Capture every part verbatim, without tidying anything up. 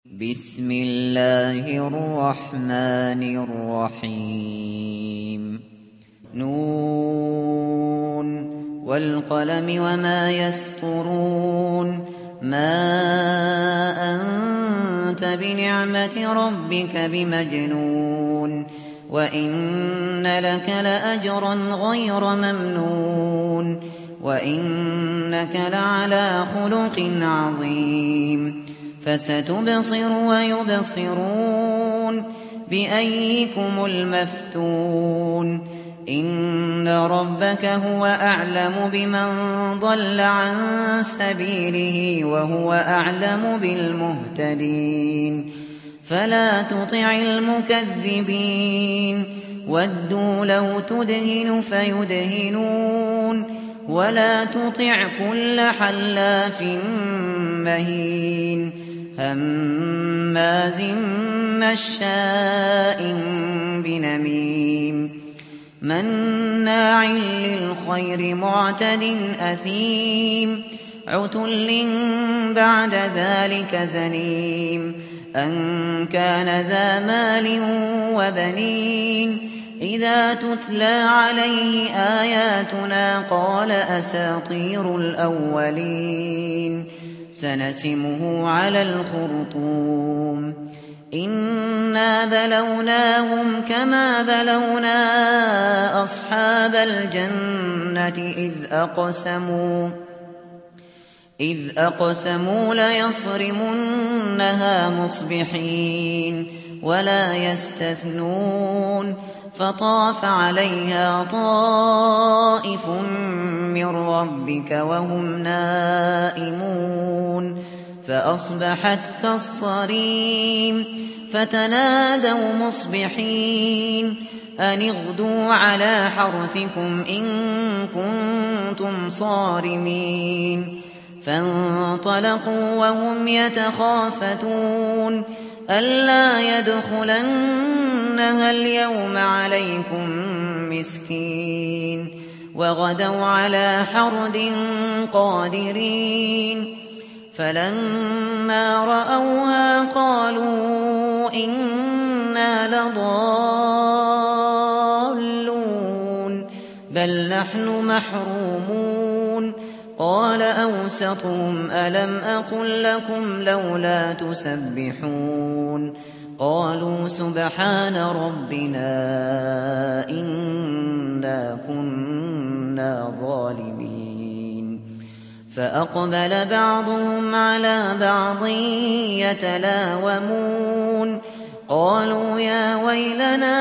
بسم الله الرحمن الرحيم نون والقلم وما يسطرون ما أنت بنعمة ربك بمجنون وإن لك لأجرا غير ممنون وإنك لعلى خلق عظيم فستبصر ويبصرون بأيكم المفتون إن ربك هو أعلم بمن ضل عن سبيله وهو أعلم بالمهتدين فلا تطع المكذبين ودوا لو تدهن فيدهنون ولا تطع كل حلاف مهين هماز مشاء بنميم مناع للخير معتد أثيم عتل بعد ذلك زنيم أن كان ذا مال وبنين إذا تتلى عليه آياتنا قال أساطير الأولين سنسمه على الخرطوم إنا بلوناهم كما بلونا أصحاب الجنة إذ أقسموا إذ أقسموا ليصرمنها مصبحين ولا يستثنون فطاف عليها طائف من ربك وهم نائمون فأصبحت كالصريم فتنادوا مصبحين أن اغدوا على حرثكم إن كنتم صارمين فانطلقوا وهم يتخافتون ألا يدخلنها اليوم عليكم مسكين وغدوا على حرد قادرين فلما رأوها قالوا إنا لضالون بل نحن محرومون قال أوسطهم ألم أقل لكم لولا تسبحون قالوا سبحان ربنا إنا كنا ظالمين فأقبل بعضهم على بعض يتلاومون قالوا يا ويلنا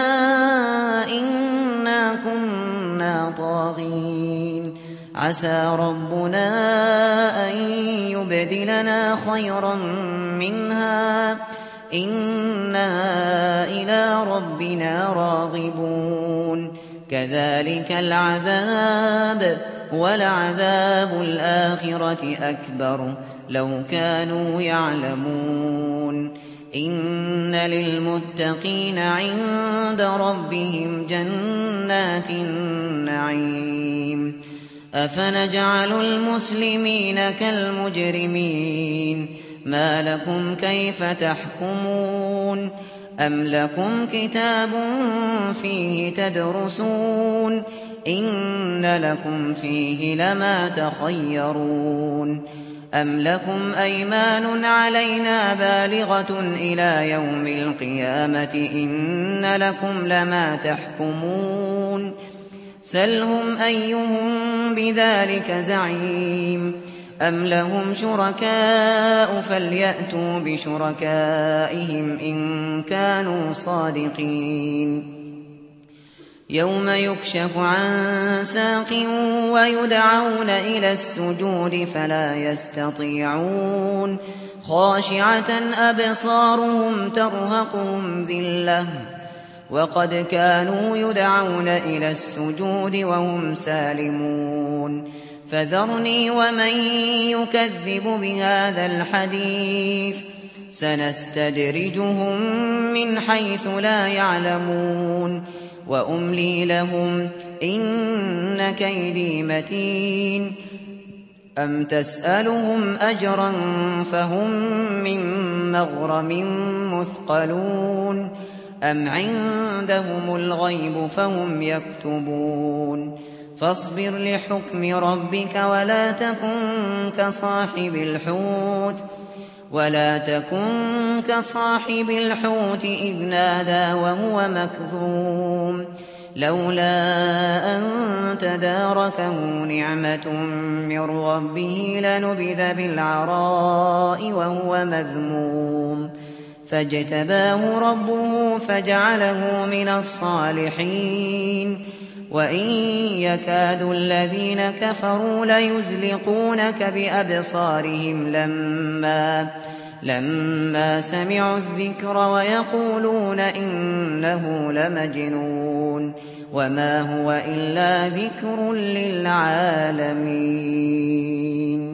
إنا كنا طاغين عسى ربنا أن يبدلنا خيرا منها إنا إلى ربنا راغبون كذلك العذاب ولعذاب الآخرة أكبر لو كانوا يعلمون إن للمتقين عند ربهم جنات النعيم أفنجعل المسلمين كالمجرمين ما لكم كيف تحكمون أم لكم كتاب فيه تدرسون إن لكم فيه لما تخيرون أم لكم أيمان علينا بالغة إلى يوم القيامة إن لكم لما تحكمون سلهم أيهم بذلك زعيم أم لهم شركاء فليأتوا بشركائهم إن كانوا صادقين يوم يكشف عن ساق ويدعون إلى السجود فلا يستطيعون خاشعة أبصارهم ترهقهم ذلة وقد كانوا يدعون إلى السجود وهم سالمون فذرني ومن يكذب بهذا الحديث سنستدرجهم من حيث لا يعلمون وأملي لهم إن كيدي متين أم تسألهم أجرا فهم من مغرم مثقلون أم عندهم الغيب فهم يكتبون فاصبر لحكم ربك ولا تكن كصاحب الحوت ولا تكن كصاحب الحوت إذ نادى وهو مكظوم لولا أن تداركه نعمة من ربه لنبذ بالعراء وهو مذموم فاجتباه ربه فجعله من الصالحين وإن يكاد الذين كفروا ليزلقونك بأبصارهم لما لما سمعوا الذكر ويقولون إنه لمجنون وما هو إلا ذكر للعالمين.